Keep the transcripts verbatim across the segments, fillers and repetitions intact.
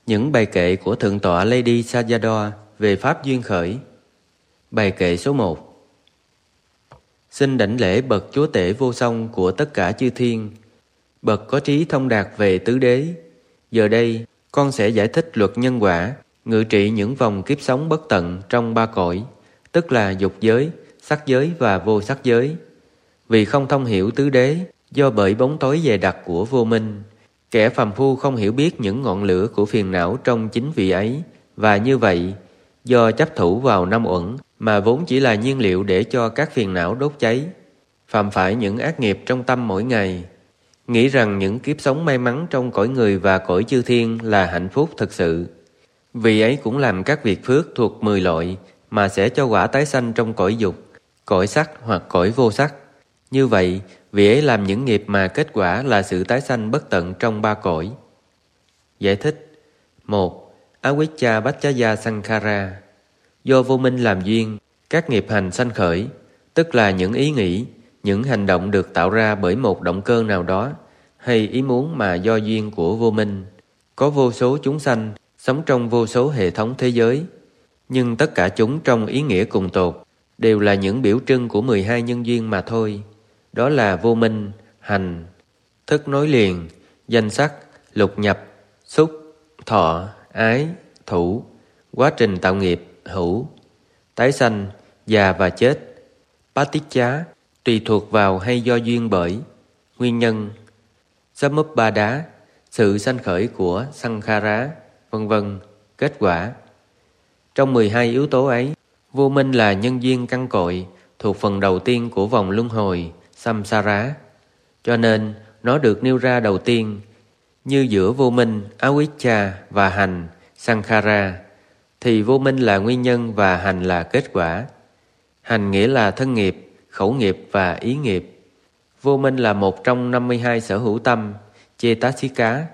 Những bài kệ của Thượng tọa Lady Sayadaw về Pháp duyên khởi. Bài kệ số một. Xin đảnh lễ bậc Chúa Tể vô song của tất cả chư thiên, bậc có trí thông đạt về tứ đế. Giờ đây, con sẽ giải thích luật nhân quả, ngự trị những vòng kiếp sống bất tận trong ba cõi, tức là dục giới, sắc giới và vô sắc giới. Vì không thông hiểu tứ đế, do bởi bóng tối dày đặc của vô minh, kẻ phàm phu không hiểu biết những ngọn lửa của phiền não trong chính vị ấy, và như vậy, do chấp thủ vào năm uẩn mà vốn chỉ là nhiên liệu để cho các phiền não đốt cháy, phạm phải những ác nghiệp trong tâm mỗi ngày, nghĩ rằng những kiếp sống may mắn trong cõi người và cõi chư thiên là hạnh phúc thực sự. Vì ấy cũng làm các việc phước thuộc mười loại mà sẽ cho quả tái sanh trong cõi dục, cõi sắc hoặc cõi vô sắc. Như vậy, vì ấy làm những nghiệp mà kết quả là sự tái sanh bất tận trong ba cõi. Giải thích. Một. Avijja Paccaya Sankhara. Do vô minh làm duyên, các nghiệp hành sanh khởi, tức là những ý nghĩ, những hành động được tạo ra bởi một động cơ nào đó, hay ý muốn mà do duyên của vô minh. Có vô số chúng sanh sống trong vô số hệ thống thế giới, nhưng tất cả chúng trong ý nghĩa cùng tột đều là những biểu trưng của mười hai nhân duyên mà thôi. Đó là vô minh, hành, thức nối liền, danh sắc, lục nhập, xúc, thọ, ái, thủ, quá trình tạo nghiệp, hữu, tái sanh, già và chết, paticca, tùy thuộc vào hay do duyên bởi, nguyên nhân, samuppada, sự sanh khởi của sankhara, vân vân, kết quả. Trong mười hai yếu tố ấy, vô minh là nhân duyên căn cội, thuộc phần đầu tiên của vòng luân hồi, samsara. Cho nên, nó được nêu ra đầu tiên, như giữa vô minh, avijja và hành, sankhara, thì vô minh là nguyên nhân và hành là kết quả. Hành nghĩa là thân nghiệp, khẩu nghiệp và ý nghiệp. Vô minh là một trong năm mươi hai sở hữu tâm, cetasika.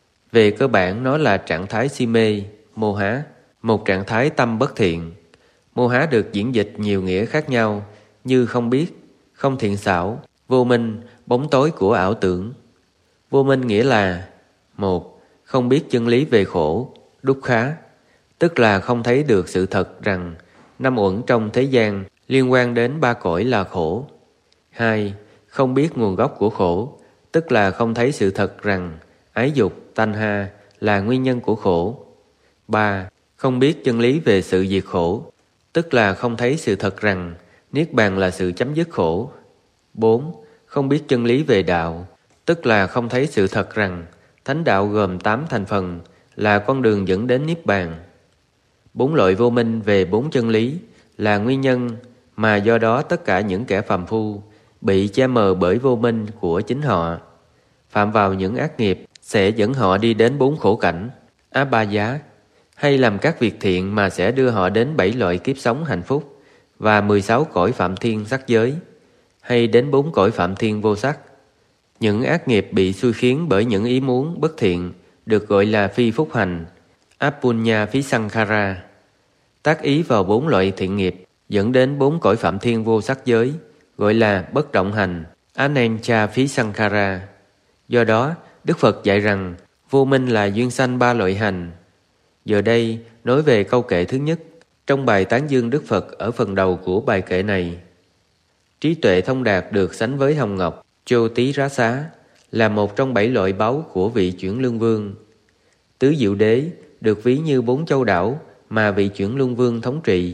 Về cơ bản nó là trạng thái si mê, mô há, một trạng thái tâm bất thiện. Mô há được diễn dịch nhiều nghĩa khác nhau, như không biết, không thiện xảo, vô minh, bóng tối của ảo tưởng. Vô minh nghĩa là: một. Không biết chân lý về khổ, dukkha, tức là không thấy được sự thật rằng năm uẩn trong thế gian liên quan đến ba cõi là khổ. Hai. Không biết nguồn gốc của khổ, tức là không thấy sự thật rằng ái dục, tanha là nguyên nhân của khổ. Ba. Không biết chân lý về sự diệt khổ, tức là không thấy sự thật rằng niết bàn là sự chấm dứt khổ. Bốn. Không biết chân lý về đạo, tức là không thấy sự thật rằng thánh đạo gồm tám thành phần là con đường dẫn đến niết bàn. Bốn loại vô minh về bốn chân lý là nguyên nhân mà do đó tất cả những kẻ phàm phu bị che mờ bởi vô minh của chính họ, phạm vào những ác nghiệp sẽ dẫn họ đi đến bốn khổ cảnh, abhaya, hay làm các việc thiện mà sẽ đưa họ đến bảy loại kiếp sống hạnh phúc và mười sáu cõi phạm thiên sắc giới, hay đến bốn cõi phạm thiên vô sắc. Những ác nghiệp bị xui khiến bởi những ý muốn bất thiện được gọi là phi phúc hành, apunya phí sankhara. Tác ý vào bốn loại thiện nghiệp dẫn đến bốn cõi phạm thiên vô sắc giới, gọi là bất động hành, anencha phí sankhara. Do đó, Đức Phật dạy rằng vô minh là duyên sanh ba loại hành. Giờ đây, nói về câu kệ thứ nhất, trong bài tán dương Đức Phật ở phần đầu của bài kệ này. Trí tuệ thông đạt được sánh với hồng ngọc, chô tí rá xá, là một trong bảy loại báu của vị chuyển luân vương. Tứ diệu đế được ví như bốn châu đảo mà vị chuyển luân vương thống trị.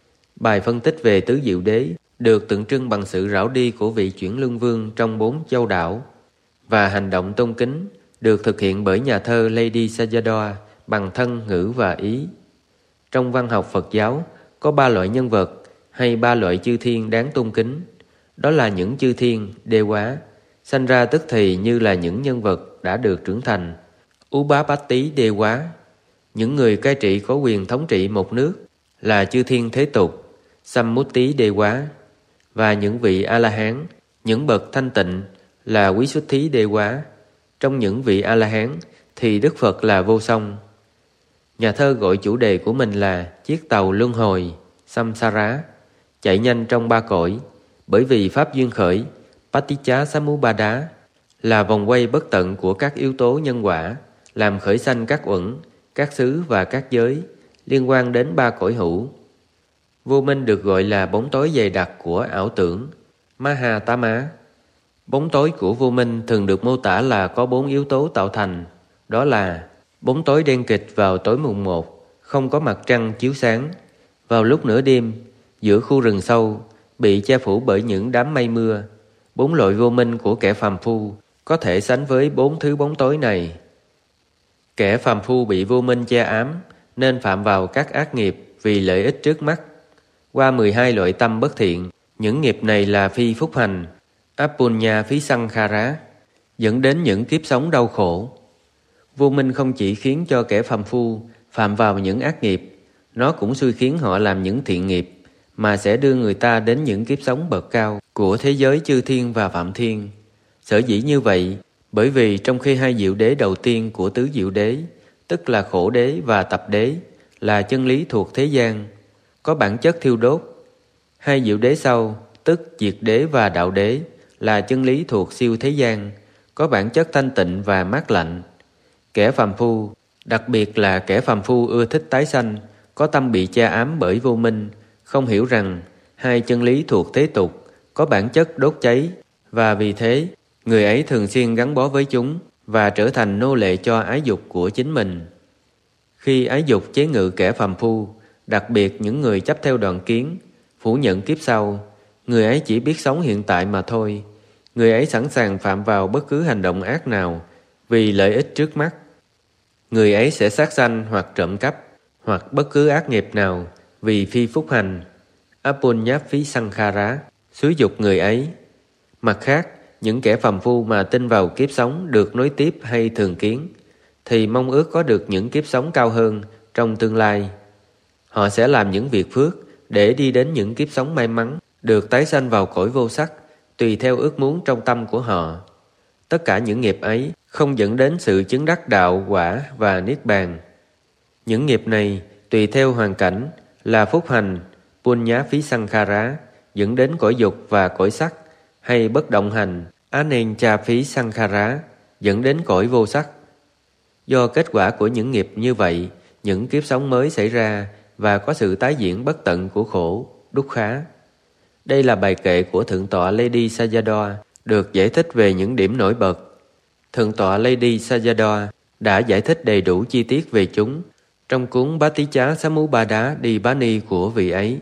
Bài phân tích về tứ diệu đế được tượng trưng bằng sự rảo đi của vị chuyển luân vương trong bốn châu đảo, và hành động tôn kính được thực hiện bởi nhà thơ Lady Sayadaw bằng thân, ngữ và ý. Trong văn học Phật giáo có ba loại nhân vật hay ba loại chư thiên đáng tôn kính. Đó là những chư thiên, đê quá, sanh ra tức thì như là những nhân vật đã được trưởng thành, Upapatti đê quá. Những người cai trị có quyền thống trị một nước là chư thiên thế tục, Sammutti đê quá. Và những vị A-la-hán, những bậc thanh tịnh là Quý Xuất Thí đê quá. Trong những vị A-la-hán thì Đức Phật là vô song. Nhà thơ gọi chủ đề của mình là chiếc tàu luân hồi, samsara, chạy nhanh trong ba cõi, bởi vì pháp duyên khởi, paticca samuppada, là vòng quay bất tận của các yếu tố nhân quả, làm khởi sanh các uẩn, các xứ và các giới, liên quan đến ba cõi hữu. Vô minh được gọi là bóng tối dày đặc của ảo tưởng, Mahatama. Bóng tối của vô minh thường được mô tả là có bốn yếu tố tạo thành, đó là bóng tối đen kịch vào tối mùng một, không có mặt trăng chiếu sáng, vào lúc nửa đêm, giữa khu rừng sâu, bị che phủ bởi những đám mây mưa. Bốn loại vô minh của kẻ phàm phu có thể sánh với bốn thứ bóng tối này. Kẻ phàm phu bị vô minh che ám nên phạm vào các ác nghiệp vì lợi ích trước mắt. Qua mười hai loại tâm bất thiện, những nghiệp này là phi phúc hành, apunya phí sankhara, dẫn đến những kiếp sống đau khổ. Vô minh không chỉ khiến cho kẻ phàm phu phạm vào những ác nghiệp, nó cũng xui khiến họ làm những thiện nghiệp, mà sẽ đưa người ta đến những kiếp sống bậc cao của thế giới chư thiên và phạm thiên. Sở dĩ như vậy, bởi vì trong khi hai diệu đế đầu tiên của tứ diệu đế, tức là khổ đế và tập đế, là chân lý thuộc thế gian, có bản chất thiêu đốt. Hai diệu đế sau, tức diệt đế và đạo đế, là chân lý thuộc siêu thế gian, có bản chất thanh tịnh và mát lạnh. Kẻ phàm phu, đặc biệt là kẻ phàm phu ưa thích tái sanh, có tâm bị che ám bởi vô minh, không hiểu rằng hai chân lý thuộc thế tục có bản chất đốt cháy, và vì thế người ấy thường xuyên gắn bó với chúng và trở thành nô lệ cho ái dục của chính mình. Khi ái dục chế ngự kẻ phàm phu, đặc biệt những người chấp theo đoàn kiến, phủ nhận kiếp sau, người ấy chỉ biết sống hiện tại mà thôi. Người ấy sẵn sàng phạm vào bất cứ hành động ác nào vì lợi ích trước mắt. Người ấy sẽ sát sanh hoặc trộm cắp hoặc bất cứ ác nghiệp nào vì phi phúc hành, apunya phí sankhara, xúi dục người ấy. Mặt khác, những kẻ phàm phu mà tin vào kiếp sống được nối tiếp hay thường kiến, thì mong ước có được những kiếp sống cao hơn trong tương lai. Họ sẽ làm những việc phước để đi đến những kiếp sống may mắn, được tái sanh vào cõi vô sắc, tùy theo ước muốn trong tâm của họ. Tất cả những nghiệp ấy không dẫn đến sự chứng đắc đạo, quả và niết bàn. Những nghiệp này tùy theo hoàn cảnh là phúc hành, punya phí sankhara, dẫn đến cõi dục và cõi sắc, hay bất động hành, anencha phí sankhara, dẫn đến cõi vô sắc. Do kết quả của những nghiệp như vậy, những kiếp sống mới xảy ra và có sự tái diễn bất tận của khổ, dukkha. Đây là bài kệ của Thượng tọa Ledi Sayadaw được giải thích về những điểm nổi bật. Thượng tọa Ledi Sayadaw đã giải thích đầy đủ chi tiết về chúng trong cuốn Bhattichá Samubhada Dipani của vị ấy.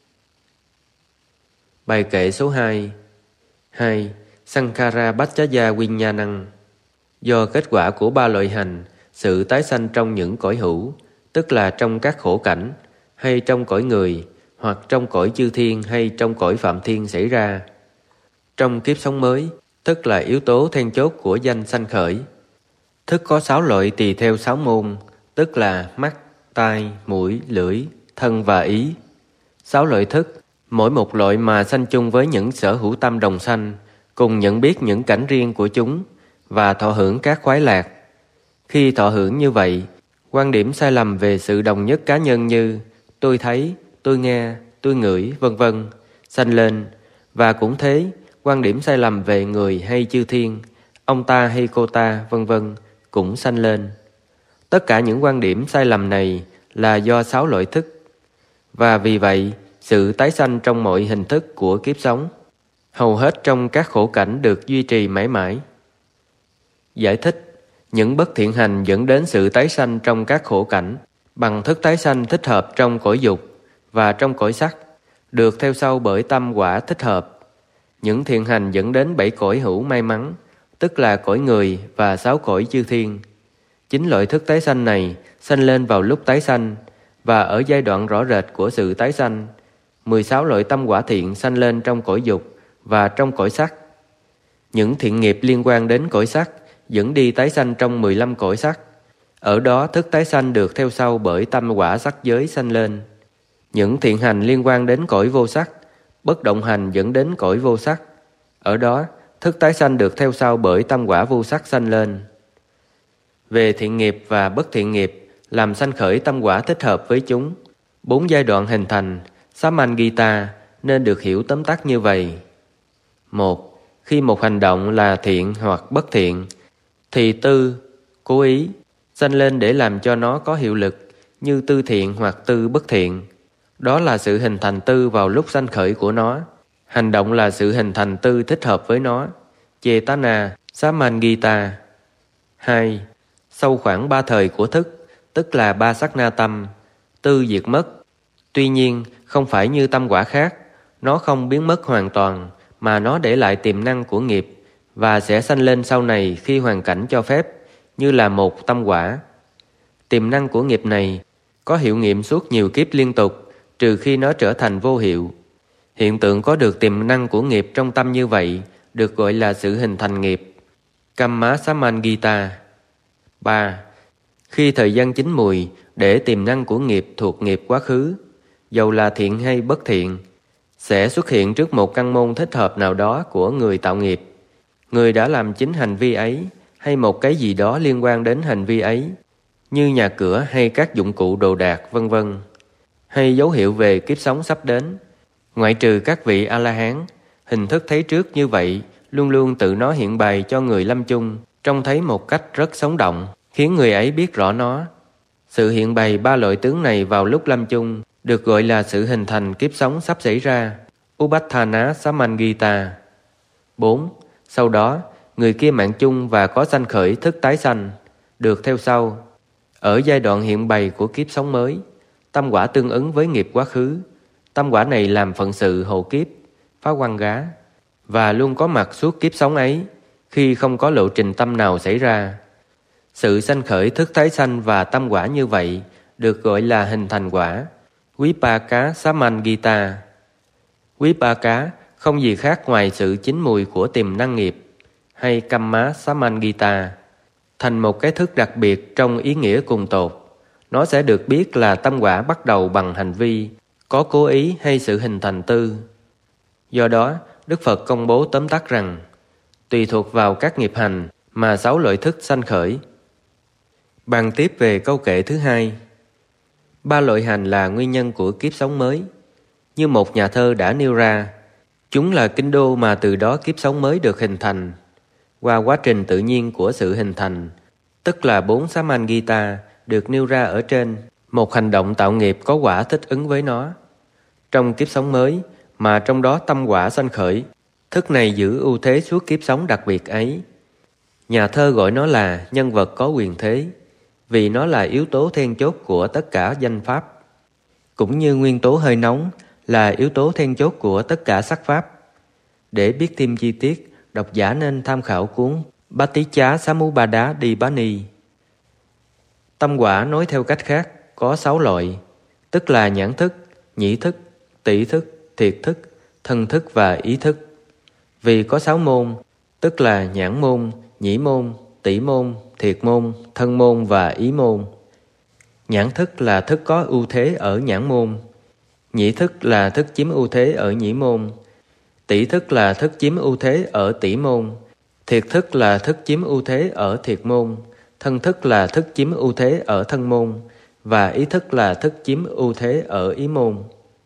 Bài kệ số hai. hai. Sankhara Bhaccaya Vinyanang. Do kết quả của ba loại hành, sự tái sanh trong những cõi hữu, tức là trong các khổ cảnh, hay trong cõi người, hoặc trong cõi chư thiên hay trong cõi phạm thiên xảy ra. Trong kiếp sống mới, tức là yếu tố then chốt của danh sanh khởi. Thức có sáu loại tùy theo sáu môn, tức là mắt, tai, mũi, lưỡi, thân và ý. Sáu loại thức, mỗi một loại mà sanh chung với những sở hữu tâm đồng sanh, cùng nhận biết những cảnh riêng của chúng và thọ hưởng các khoái lạc. Khi thọ hưởng như vậy, quan điểm sai lầm về sự đồng nhất cá nhân như tôi thấy, tôi nghe, tôi ngửi, vân vân sanh lên, và cũng thế, quan điểm sai lầm về người hay chư thiên, ông ta hay cô ta, vân vân cũng sanh lên. Tất cả những quan điểm sai lầm này là do sáu loại thức, và vì vậy sự tái sanh trong mọi hình thức của kiếp sống, hầu hết trong các khổ cảnh được duy trì mãi mãi. Giải thích: những bất thiện hành dẫn đến sự tái sanh trong các khổ cảnh bằng thức tái sanh thích hợp trong cõi dục và trong cõi sắc, được theo sau bởi tâm quả thích hợp. Những thiện hành dẫn đến bảy cõi hữu may mắn, tức là cõi người và sáu cõi chư thiên. Chính loại thức tái sanh này sanh lên vào lúc tái sanh, và ở giai đoạn rõ rệt của sự tái sanh, mười sáu loại tâm quả thiện sanh lên trong cõi dục và trong cõi sắc. Những thiện nghiệp liên quan đến cõi sắc dẫn đi tái sanh trong mười lăm cõi sắc. Ở đó thức tái sanh được theo sau bởi tâm quả sắc giới sanh lên. Những thiện hành liên quan đến cõi vô sắc, bất động hành dẫn đến cõi vô sắc. Ở đó thức tái sanh được theo sau bởi tâm quả vô sắc sanh lên. Về thiện nghiệp và bất thiện nghiệp, làm sanh khởi tâm quả thích hợp với chúng. Bốn giai đoạn hình thành Samangita nên được hiểu tóm tắt như vậy. Một. Khi một hành động là thiện hoặc bất thiện, thì tư, cố ý, sanh lên để làm cho nó có hiệu lực, như tư thiện hoặc tư bất thiện. Đó là sự hình thành tư vào lúc sanh khởi của nó. Hành động là sự hình thành tư thích hợp với nó. Chetana Samangita. Hai. Sau khoảng ba thời của thức, tức là ba sát na tâm, tư diệt mất. Tuy nhiên, không phải như tâm quả khác, nó không biến mất hoàn toàn, mà nó để lại tiềm năng của nghiệp và sẽ sanh lên sau này khi hoàn cảnh cho phép, như là một tâm quả. Tiềm năng của nghiệp này có hiệu nghiệm suốt nhiều kiếp liên tục, trừ khi nó trở thành vô hiệu. Hiện tượng có được tiềm năng của nghiệp trong tâm như vậy được gọi là sự hình thành nghiệp. Kamma Samangita. Ba. Khi thời gian chín mùi, để tiềm năng của nghiệp thuộc nghiệp quá khứ, dầu là thiện hay bất thiện, sẽ xuất hiện trước một căn môn thích hợp nào đó của người tạo nghiệp. Người đã làm chính hành vi ấy, hay một cái gì đó liên quan đến hành vi ấy, như nhà cửa hay các dụng cụ đồ đạc, vân vân, hay dấu hiệu về kiếp sống sắp đến. Ngoại trừ các vị A-la-hán, hình thức thấy trước như vậy luôn luôn tự nó hiện bày cho người lâm chung, trông thấy một cách rất sống động, khiến người ấy biết rõ nó. Sự hiện bày ba loại tướng này vào lúc lâm chung được gọi là sự hình thành kiếp sống sắp xảy ra. Upathana Samangita. Bốn. Sau đó, người kia mạng chung và có sanh khởi thức tái sanh, được theo sau. Ở giai đoạn hiện bày của kiếp sống mới, tâm quả tương ứng với nghiệp quá khứ. Tâm quả này làm phận sự hộ kiếp, phá quăng gá, và luôn có mặt suốt kiếp sống ấy, khi không có lộ trình tâm nào xảy ra. Sự sanh khởi thức tái sanh và tâm quả như vậy được gọi là hình thành quả. Vipaka Samangita. Vipaka không gì khác ngoài sự chín mùi của tiềm năng nghiệp, hay Kamma Samangita, thành một cái thức đặc biệt trong ý nghĩa cùng tột. Nó sẽ được biết là tâm quả bắt đầu bằng hành vi, có cố ý hay sự hình thành tư. Do đó, Đức Phật công bố tóm tắt rằng, tùy thuộc vào các nghiệp hành mà sáu loại thức sanh khởi. Bàn tiếp về câu kệ thứ hai. Ba loại hành là nguyên nhân của kiếp sống mới. Như một nhà thơ đã nêu ra, chúng là kinh đô mà từ đó kiếp sống mới được hình thành. Qua quá trình tự nhiên của sự hình thành, tức là bốn Samangita được nêu ra ở trên, một hành động tạo nghiệp có quả thích ứng với nó. Trong kiếp sống mới, mà trong đó tâm quả sanh khởi, thức này giữ ưu thế suốt kiếp sống đặc biệt ấy. Nhà thơ gọi nó là nhân vật có quyền thế, vì nó là yếu tố then chốt của tất cả danh pháp, cũng như nguyên tố hơi nóng là yếu tố then chốt của tất cả sắc pháp. Để biết thêm chi tiết, độc giả nên tham khảo cuốn Paticca Samuppada Dipani. Tâm quả nói theo cách khác có sáu loại, tức là nhãn thức, nhĩ thức, tỷ thức, thiệt thức, thân thức và ý thức. Vì có sáu môn, tức là nhãn môn, nhĩ môn, tỷ môn, thiệt môn, thân môn và ý môn. Nhãn thức là thức có ưu thế ở nhãn môn, nhĩ thức là thức chiếm ưu thế ở nhĩ môn, tỷ thức là thức chiếm ưu thế ở tỷ môn, thiệt thức là thức chiếm ưu thế ở thiệt môn, thân thức là thức chiếm ưu thế ở thân môn, và ý thức là thức chiếm ưu thế ở ý môn.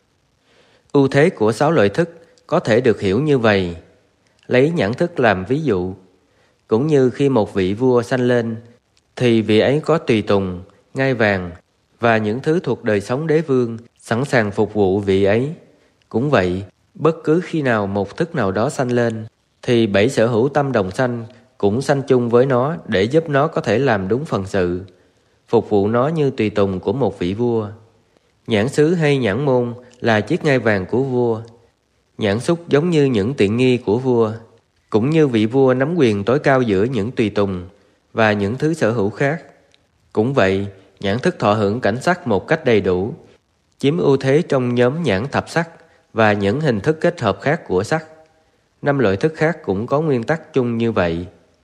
Ưu thế của sáu loại thức có thể được hiểu như vậy. Lấy nhãn thức làm ví dụ, cũng như khi một vị vua sanh lên, thì vị ấy có tùy tùng, ngai vàng và những thứ thuộc đời sống đế vương sẵn sàng phục vụ vị ấy. Cũng vậy, bất cứ khi nào một thức nào đó sanh lên, thì bảy sở hữu tâm đồng sanh cũng sanh chung với nó để giúp nó có thể làm đúng phần sự, phục vụ nó như tùy tùng của một vị vua. Nhãn xứ hay nhãn môn là chiếc ngai vàng của vua. Nhãn xúc giống như những tiện nghi của vua, cũng như vị vua nắm quyền tối cao giữa những tùy tùng và những thứ sở hữu khác. Cũng vậy, nhãn thức thọ hưởng cảnh sắc một cách đầy đủ, chiếm ưu thế trong nhóm nhãn thập sắc và những hình thức kết hợp khác của sắc. Năm loại thức khác cũng có nguyên tắc chung như vậy.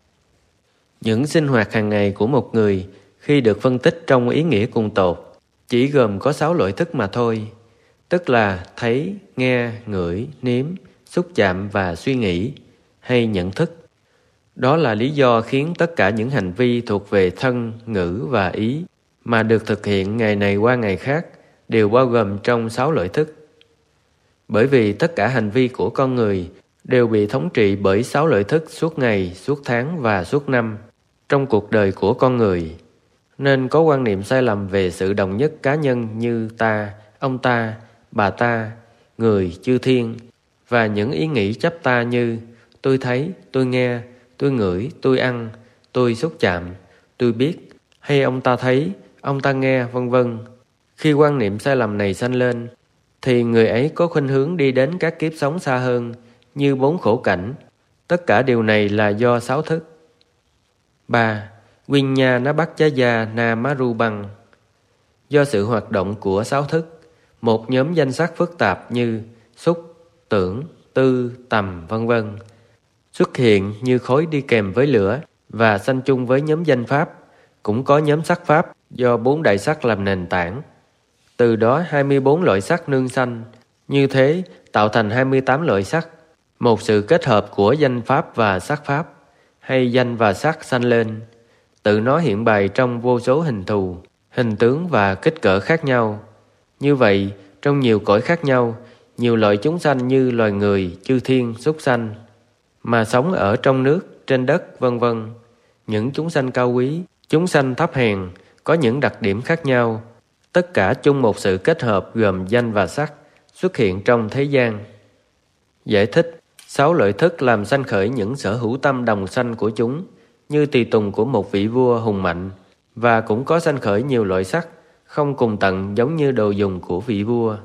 Những sinh hoạt hàng ngày của một người khi được phân tích trong ý nghĩa cùng tột chỉ gồm có sáu loại thức mà thôi, tức là thấy, nghe, ngửi, nếm, xúc chạm và suy nghĩ, hay nhận thức. Đó là lý do khiến tất cả những hành vi thuộc về thân, ngữ và ý mà được thực hiện ngày này qua ngày khác đều bao gồm trong sáu loại thức. Bởi vì tất cả hành vi của con người đều bị thống trị bởi sáu loại thức suốt ngày, suốt tháng và suốt năm trong cuộc đời của con người. nên có quan niệm sai lầm về sự đồng nhất cá nhân như ta, ông ta, bà ta, người, chư thiên, và những ý nghĩ chấp ta như tôi thấy, tôi nghe, tôi ngửi, tôi ăn, tôi xúc chạm, tôi biết, hay ông ta thấy, ông ta nghe, vân vân. Khi quan niệm sai lầm này sanh lên, thì người ấy có khuynh hướng đi đến các kiếp sống xa hơn, như bốn khổ cảnh. Tất cả điều này là do sáu thức. ba. Vinya Nabhachaya Namarubang. Do sự hoạt động của sáu thức, một nhóm danh sắc phức tạp như xúc, tưởng, tư, tầm, vân vân xuất hiện như khói đi kèm với lửa và sanh chung với nhóm danh pháp. Cũng có nhóm sắc pháp do bốn đại sắc làm nền tảng. Từ đó hai mươi bốn loại sắc nương sanh, như thế tạo thành hai mươi tám loại sắc. Một sự kết hợp của danh pháp và sắc pháp, hay danh và sắc sanh lên. Tự nó hiện bày trong vô số hình thù, hình tướng và kích cỡ khác nhau. Như vậy, trong nhiều cõi khác nhau, nhiều loại chúng sanh như loài người, chư thiên, súc sanh, mà sống ở trong nước, trên đất, vân vân. Những chúng sanh cao quý, chúng sanh thấp hèn, có những đặc điểm khác nhau. Tất cả chung một sự kết hợp gồm danh và sắc, xuất hiện trong thế gian. Giải thích: sáu loại thức làm sanh khởi những sở hữu tâm đồng sanh của chúng, như tùy tùng của một vị vua hùng mạnh, và cũng có sanh khởi nhiều loại sắc, không cùng tận giống như đồ dùng của vị vua.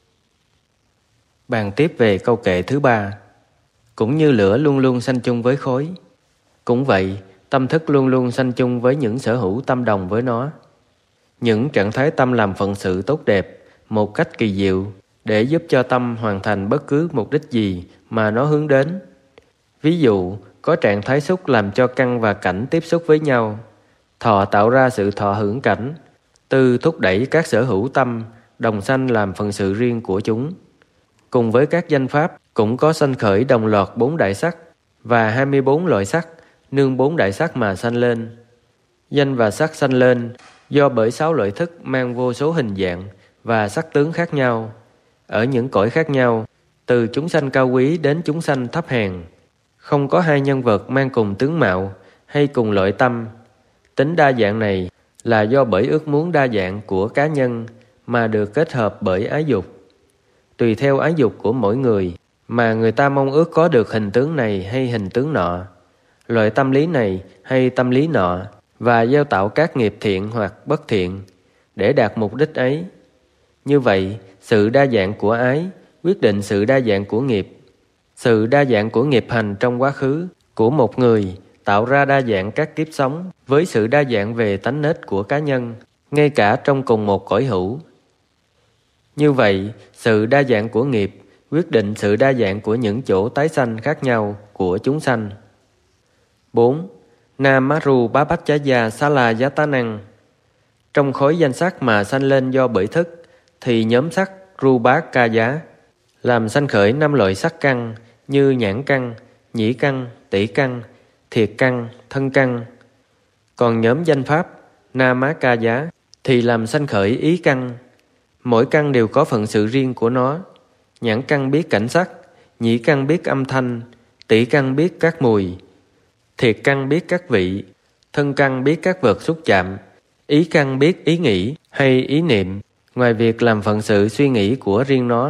Bàn tiếp về câu kệ thứ ba. Cũng như lửa luôn luôn sanh chung với khói, cũng vậy, tâm thức luôn luôn sanh chung với những sở hữu tâm đồng với nó. Những trạng thái tâm làm phận sự tốt đẹp một cách kỳ diệu để giúp cho tâm hoàn thành bất cứ mục đích gì mà nó hướng đến. Ví dụ, có trạng thái xúc làm cho căn và cảnh tiếp xúc với nhau, thọ tạo ra sự thọ hưởng cảnh, tư thúc đẩy các sở hữu tâm đồng sanh làm phận sự riêng của chúng. Cùng với các danh pháp cũng có sanh khởi đồng loạt bốn đại sắc và hai mươi bốn loại sắc, nương bốn đại sắc mà sanh lên. Danh và sắc sanh lên do bởi sáu loại thức mang vô số hình dạng và sắc tướng khác nhau, ở những cõi khác nhau, từ chúng sanh cao quý đến chúng sanh thấp hèn. Không có hai nhân vật mang cùng tướng mạo hay cùng loại tâm. Tính đa dạng này là do bởi ước muốn đa dạng của cá nhân mà được kết hợp bởi ái dục. Tùy theo ái dục của mỗi người mà người ta mong ước có được hình tướng này hay hình tướng nọ, loại tâm lý này hay tâm lý nọ, và gieo tạo các nghiệp thiện hoặc bất thiện để đạt mục đích ấy. Như vậy, sự đa dạng của ái quyết định sự đa dạng của nghiệp. Sự đa dạng của nghiệp hành trong quá khứ của một người tạo ra đa dạng các kiếp sống với sự đa dạng về tánh nết của cá nhân, ngay cả trong cùng một cõi hữu. Như vậy, sự đa dạng của nghiệp quyết định sự đa dạng của những chỗ tái sanh khác nhau của chúng sanh. bốn. Namaru Babachaya Salayatanang. Trong khối danh sắc mà sanh lên do bởi thức, thì nhóm sắc Rubakaya làm sanh khởi năm loại sắc căn như nhãn căn, nhĩ căn, tỷ căn, thiệt căn, thân căn. Còn nhóm danh pháp Namakaya thì làm sanh khởi ý căn. Mỗi căn đều có phận sự riêng của nó. Nhãn căn biết cảnh sắc, nhĩ căn biết âm thanh, tỷ căn biết các mùi, thiệt căn biết các vị, thân căn biết các vật xúc chạm, ý căn biết ý nghĩ hay ý niệm, ngoài việc làm phận sự suy nghĩ của riêng nó.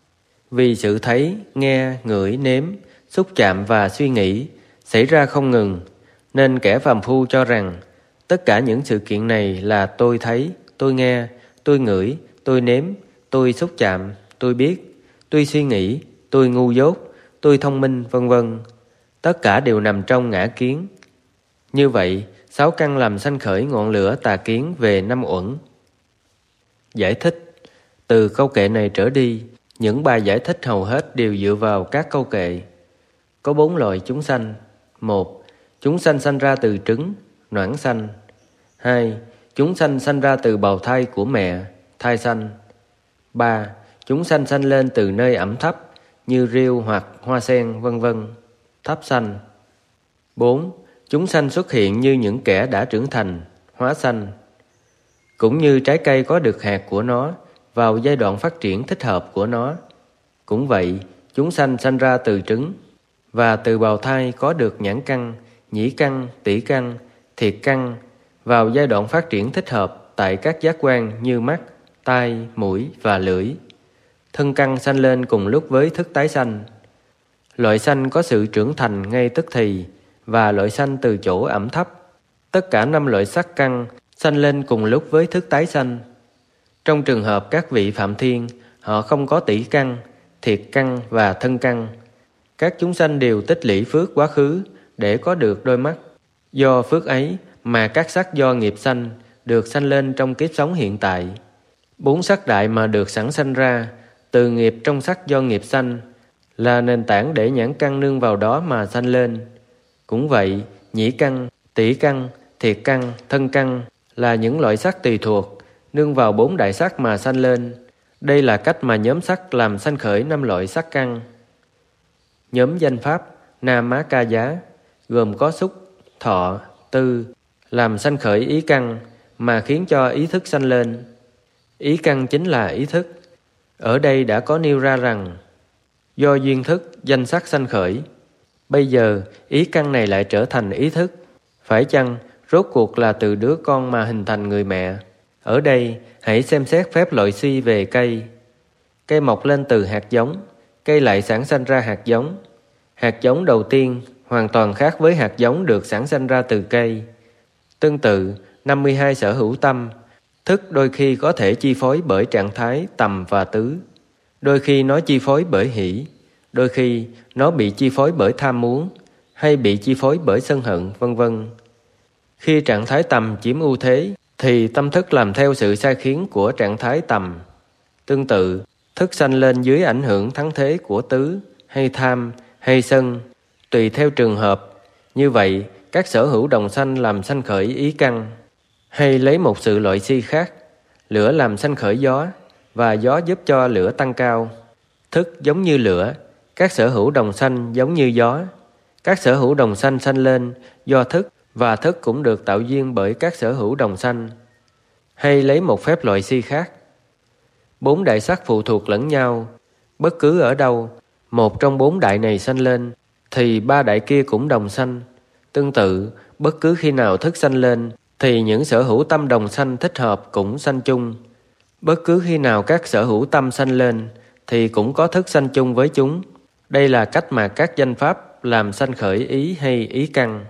Vì sự thấy, nghe, ngửi, nếm, xúc chạm và suy nghĩ xảy ra không ngừng, nên kẻ phàm phu cho rằng tất cả những sự kiện này là tôi thấy, tôi nghe, tôi ngửi, tôi nếm, tôi xúc chạm, tôi biết, tôi suy nghĩ, tôi ngu dốt, tôi thông minh, vân vân. Tất cả đều nằm trong ngã kiến. Như vậy, sáu căn làm sanh khởi ngọn lửa tà kiến về năm uẩn. Giải thích: từ câu kệ này trở đi, những bài giải thích hầu hết đều dựa vào các câu kệ. Có bốn loại chúng sanh. Một. Chúng sanh sanh ra từ trứng, noãn sanh. Hai. Chúng sanh sanh ra từ bào thai của mẹ, thai sanh. Ba. Chúng sanh sanh lên từ nơi ẩm thấp như rêu hoặc hoa sen, vân vân, thấp sanh. Bốn. Chúng sanh xuất hiện như những kẻ đã trưởng thành, hóa sanh. Cũng như trái cây có được hạt của nó vào giai đoạn phát triển thích hợp của nó. Cũng vậy, chúng sanh sanh ra từ trứng, và từ bào thai có được nhãn căn, nhĩ căn, tỷ căn, thiệt căn, vào giai đoạn phát triển thích hợp tại các giác quan như mắt, tai, mũi và lưỡi. Thân căn sanh lên cùng lúc với thức tái sanh. Loại sanh có sự trưởng thành ngay tức thì và loại sanh từ chỗ ẩm thấp. Tất cả năm loại sắc căn sanh lên cùng lúc với thức tái sanh. Trong trường hợp các vị Phạm Thiên, họ không có tỷ căn, thiệt căn và thân căn. Các chúng sanh đều tích lũy phước quá khứ để có được đôi mắt. Do phước ấy mà các sắc do nghiệp sanh được sanh lên trong kiếp sống hiện tại. Bốn sắc đại mà được sẵn sanh ra từ nghiệp trong sắc do nghiệp sanh là nền tảng để nhãn căn nương vào đó mà sanh lên. Cũng vậy, nhĩ căn, tỷ căn, thiệt căn, thân căn là những loại sắc tùy thuộc, nương vào bốn đại sắc mà sanh lên. Đây là cách mà nhóm sắc làm sanh khởi năm loại sắc căn. Nhóm danh pháp Nam Má Ca Giá gồm có xúc, thọ, tư làm sanh khởi ý căn mà khiến cho ý thức sanh lên. Ý căn chính là ý thức. Ở đây đã có nêu ra rằng do duyên thức danh sắc sanh khởi. Bây giờ ý căn này lại trở thành ý thức. Phải chăng rốt cuộc là từ đứa con mà hình thành người mẹ? Ở đây hãy xem xét phép loại suy về cây. Cây mọc lên từ hạt giống, cây lại sản sanh ra hạt giống. Hạt giống đầu tiên hoàn toàn khác với hạt giống được sản sanh ra từ cây. Tương tự, năm mươi hai sở hữu tâm, thức đôi khi có thể chi phối bởi trạng thái tầm và tứ. Đôi khi nó chi phối bởi hỷ, đôi khi nó bị chi phối bởi tham muốn, hay bị chi phối bởi sân hận, vân vân. Khi trạng thái tầm chiếm ưu thế, thì tâm thức làm theo sự sai khiến của trạng thái tầm. Tương tự, thức sanh lên dưới ảnh hưởng thắng thế của tứ, hay tham, hay sân, tùy theo trường hợp. Như vậy, các sở hữu đồng sanh làm sanh khởi ý căn. Hay lấy một sự loại si khác, lửa làm sanh khởi gió, và gió giúp cho lửa tăng cao. Thức giống như lửa, các sở hữu đồng sanh giống như gió. Các sở hữu đồng sanh sanh lên do thức, và thức cũng được tạo duyên bởi các sở hữu đồng sanh. Hay lấy một phép loại si khác, bốn đại sắc phụ thuộc lẫn nhau. Bất cứ ở đâu, một trong bốn đại này sanh lên, thì ba đại kia cũng đồng sanh. Tương tự, bất cứ khi nào thức sanh lên, thì những sở hữu tâm đồng sanh thích hợp cũng sanh chung. Bất cứ khi nào các sở hữu tâm sanh lên, thì cũng có thức sanh chung với chúng. Đây là cách mà các danh pháp làm sanh khởi ý hay ý căn.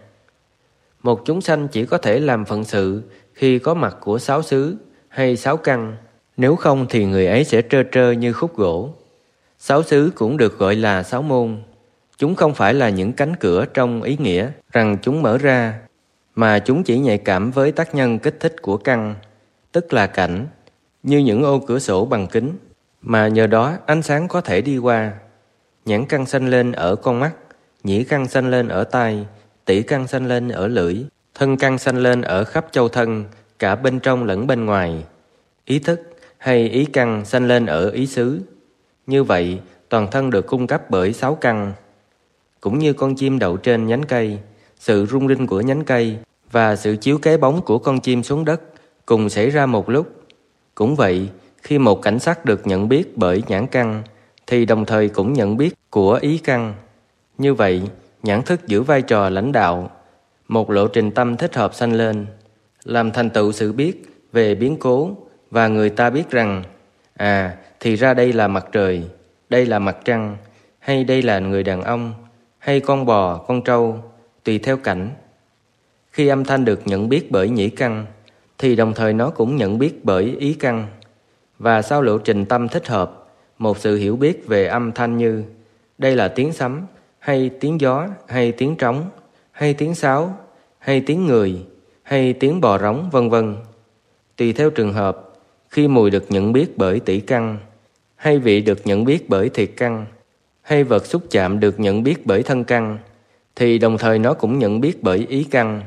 Một chúng sanh chỉ có thể làm phận sự khi có mặt của sáu xứ hay sáu căn, nếu không thì người ấy sẽ trơ trơ như khúc gỗ. Sáu xứ cũng được gọi là sáu môn. Chúng không phải là những cánh cửa trong ý nghĩa rằng chúng mở ra, mà chúng chỉ nhạy cảm với tác nhân kích thích của căn, tức là cảnh, như những ô cửa sổ bằng kính, mà nhờ đó ánh sáng có thể đi qua. Nhãn căn sanh lên ở con mắt, nhĩ căn sanh lên ở tai, tỷ căn sanh lên ở lưỡi, thân căn sanh lên ở khắp châu thân, cả bên trong lẫn bên ngoài. Ý thức hay ý căn sanh lên ở ý xứ. Như vậy, toàn thân được cung cấp bởi sáu căn. Cũng như con chim đậu trên nhánh cây, sự rung rinh của nhánh cây và sự chiếu cái bóng của con chim xuống đất cùng xảy ra một lúc. Cũng vậy, khi một cảnh sắc được nhận biết bởi nhãn căn, thì đồng thời cũng nhận biết của ý căn. Như vậy, nhãn thức giữ vai trò lãnh đạo, một lộ trình tâm thích hợp sanh lên, làm thành tựu sự biết về biến cố, và người ta biết rằng, à, thì ra đây là mặt trời, đây là mặt trăng, hay đây là người đàn ông, hay con bò, con trâu, tùy theo cảnh. Khi âm thanh được nhận biết bởi nhĩ căn, thì đồng thời nó cũng nhận biết bởi ý căn. Và sau lộ trình tâm thích hợp, một sự hiểu biết về âm thanh như đây là tiếng sấm, hay tiếng gió, hay tiếng trống, hay tiếng sáo, hay tiếng người, hay tiếng bò rống, vân vân. Tùy theo trường hợp, khi mùi được nhận biết bởi tỷ căn, hay vị được nhận biết bởi thiệt căn, hay vật xúc chạm được nhận biết bởi thân căn, thì đồng thời nó cũng nhận biết bởi ý căn.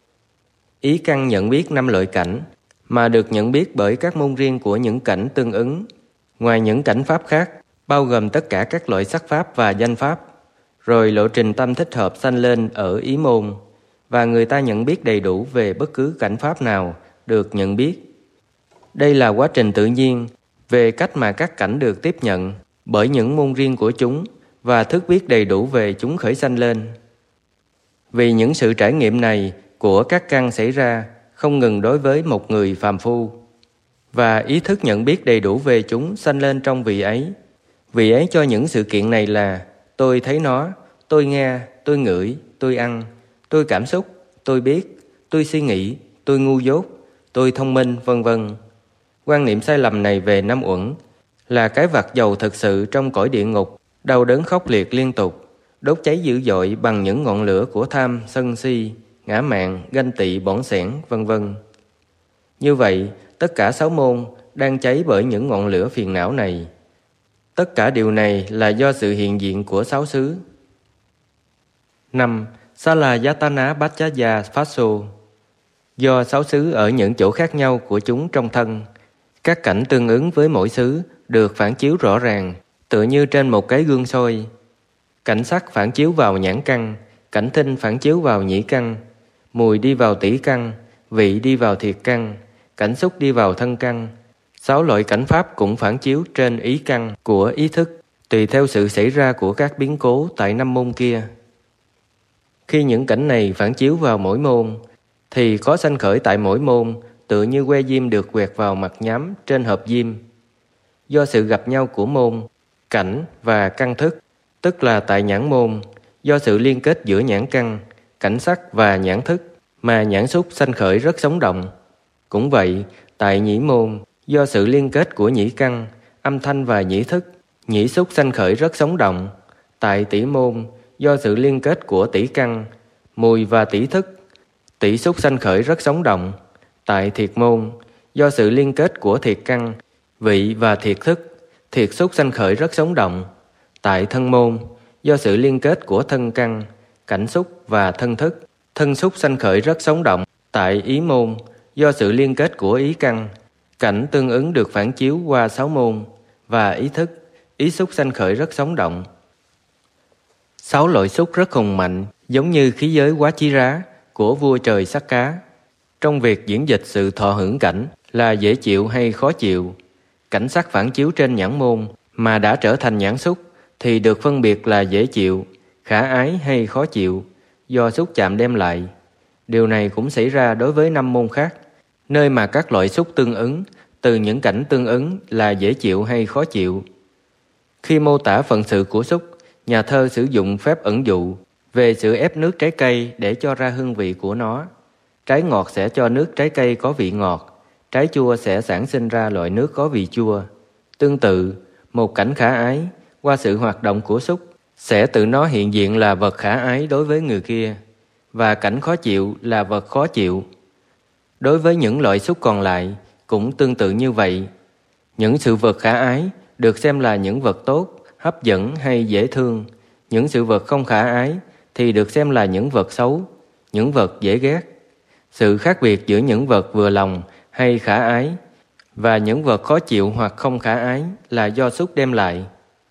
Ý căn nhận biết năm loại cảnh, mà được nhận biết bởi các môn riêng của những cảnh tương ứng, ngoài những cảnh pháp khác, bao gồm tất cả các loại sắc pháp và danh pháp. Rồi lộ trình tâm thích hợp sanh lên ở ý môn, và người ta nhận biết đầy đủ về bất cứ cảnh pháp nào được nhận biết. Đây là quá trình tự nhiên về cách mà các cảnh được tiếp nhận bởi những môn riêng của chúng, và thức biết đầy đủ về chúng khởi sanh lên. Vì những sự trải nghiệm này của các căn xảy ra không ngừng đối với một người phàm phu. Và ý thức nhận biết đầy đủ về chúng sanh lên trong vị ấy. Vị ấy cho những sự kiện này là tôi thấy nó, tôi nghe, tôi ngửi, tôi ăn, tôi cảm xúc, tôi biết, tôi suy nghĩ, tôi ngu dốt, tôi thông minh, vân vân. Quan niệm sai lầm này về năm uẩn là cái vạc dầu thực sự trong cõi địa ngục, đau đớn khốc liệt liên tục, đốt cháy dữ dội bằng những ngọn lửa của tham, sân si, ngã mạn, ganh tị, bỏng sẻn, vân vân. Như vậy, tất cả sáu môn đang cháy bởi những ngọn lửa phiền não này. Tất cả điều này là do sự hiện diện của sáu xứ. năm. Salayatana Bachaya Phaso. Do sáu xứ ở những chỗ khác nhau của chúng trong thân, các cảnh tương ứng với mỗi xứ được phản chiếu rõ ràng, tựa như trên một cái gương soi. Cảnh sắc phản chiếu vào nhãn căn, cảnh thinh phản chiếu vào nhĩ căn, mùi đi vào tỷ căn, vị đi vào thiệt căn, cảnh xúc đi vào thân căn. Sáu loại cảnh pháp cũng phản chiếu trên ý căn của ý thức, tùy theo sự xảy ra của các biến cố tại năm môn kia. Khi những cảnh này phản chiếu vào mỗi môn, thì có sanh khởi tại mỗi môn, tựa như que diêm được quẹt vào mặt nhám trên hộp diêm. Do sự gặp nhau của môn, cảnh và căn thức, tức là tại nhãn môn, do sự liên kết giữa nhãn căn, cảnh sắc và nhãn thức, mà nhãn xúc sanh khởi rất sống động. Cũng vậy, tại nhĩ môn, do sự liên kết của nhĩ căn, âm thanh và nhĩ thức, nhĩ xúc sanh khởi rất sống động. Tại tỷ môn, do sự liên kết của tỷ căn, mùi và tỷ thức, tỷ xúc sanh khởi rất sống động. Tại thiệt môn, do sự liên kết của thiệt căn, vị và thiệt thức, thiệt xúc sanh khởi rất sống động. Tại thân môn, do sự liên kết của thân căn, cảnh xúc và thân thức, thân xúc sanh khởi rất sống động. Tại ý môn, do sự liên kết của ý căn, cảnh tương ứng được phản chiếu qua sáu môn, và ý thức, ý xúc sanh khởi rất sống động. Sáu loại xúc rất hùng mạnh, giống như khí giới quá chí rá của vua trời Sắc Cá. Trong việc diễn dịch sự thọ hưởng cảnh là dễ chịu hay khó chịu, cảnh sắc phản chiếu trên nhãn môn mà đã trở thành nhãn xúc thì được phân biệt là dễ chịu, khả ái hay khó chịu, do xúc chạm đem lại. Điều này cũng xảy ra đối với năm môn khác, nơi mà các loại xúc tương ứng từ những cảnh tương ứng là dễ chịu hay khó chịu. Khi mô tả phận sự của xúc, nhà thơ sử dụng phép ẩn dụ về sự ép nước trái cây để cho ra hương vị của nó. Trái ngọt sẽ cho nước trái cây có vị ngọt, trái chua sẽ sản sinh ra loại nước có vị chua. Tương tự, một cảnh khả ái, qua sự hoạt động của xúc, sẽ tự nó hiện diện là vật khả ái đối với người kia, và cảnh khó chịu là vật khó chịu. Đối với những loại xúc còn lại, cũng tương tự như vậy. Những sự vật khả ái được xem là những vật tốt, hấp dẫn hay dễ thương. Những sự vật không khả ái thì được xem là những vật xấu, những vật dễ ghét. Sự khác biệt giữa những vật vừa lòng hay khả ái và những vật khó chịu hoặc không khả ái là do xúc đem lại.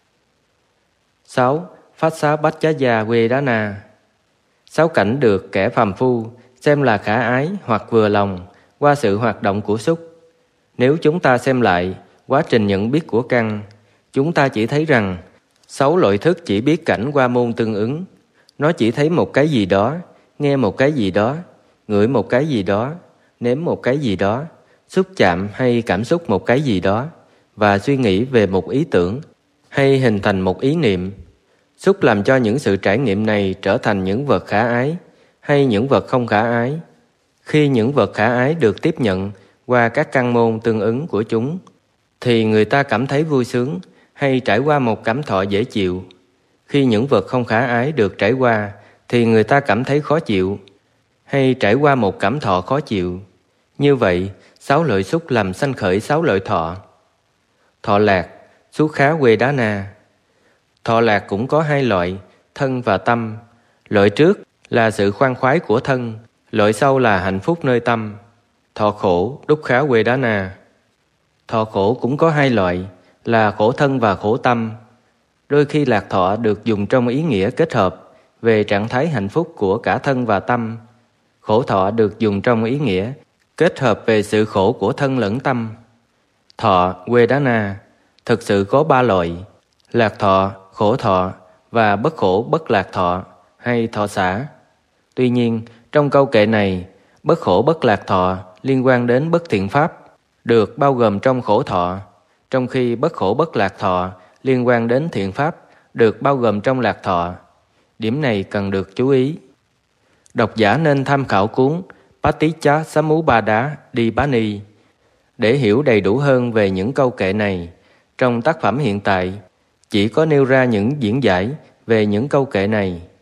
sáu. Phassa-bachaya Vedana. Sáu cảnh được kẻ phàm phu xem là khả ái hoặc vừa lòng qua sự hoạt động của xúc. Nếu chúng ta xem lại quá trình nhận biết của căn, chúng ta chỉ thấy rằng sáu loại thức chỉ biết cảnh qua môn tương ứng. Nó chỉ thấy một cái gì đó, nghe một cái gì đó, ngửi một cái gì đó, nếm một cái gì đó, xúc chạm hay cảm xúc một cái gì đó, và suy nghĩ về một ý tưởng hay hình thành một ý niệm. Xúc làm cho những sự trải nghiệm này trở thành những vật khả ái hay những vật không khả ái. Khi những vật khả ái được tiếp nhận qua các căn môn tương ứng của chúng, thì người ta cảm thấy vui sướng hay trải qua một cảm thọ dễ chịu. Khi những vật không khả ái được trải qua, thì người ta cảm thấy khó chịu hay trải qua một cảm thọ khó chịu. Như vậy, sáu loại xúc làm sanh khởi sáu loại thọ. Thọ lạc, Sukha Vedana. Thọ lạc cũng có hai loại, thân và tâm. Loại trước là sự khoan khoái của thân, loại sau là hạnh phúc nơi tâm. Thọ khổ, Dukkha Vedana. Thọ khổ cũng có hai loại, là khổ thân và khổ tâm. Đôi khi lạc thọ được dùng trong ý nghĩa kết hợp về trạng thái hạnh phúc của cả thân và tâm. Khổ thọ được dùng trong ý nghĩa kết hợp về sự khổ của thân lẫn tâm. Thọ, Vedana, thực sự có ba loại: lạc thọ, khổ thọ và bất khổ bất lạc thọ hay thọ xả. Tuy nhiên, trong câu kệ này, Bất khổ bất lạc thọ liên quan đến bất thiện pháp, được bao gồm trong khổ thọ, trong khi bất khổ bất lạc thọ liên quan đến thiện pháp, được bao gồm trong lạc thọ. Điểm này cần được chú ý. Độc giả nên tham khảo cuốn Paticcasamuppada Dipani để hiểu đầy đủ hơn về những câu kệ này. Trong tác phẩm hiện tại, chỉ có nêu ra những diễn giải về những câu kệ này.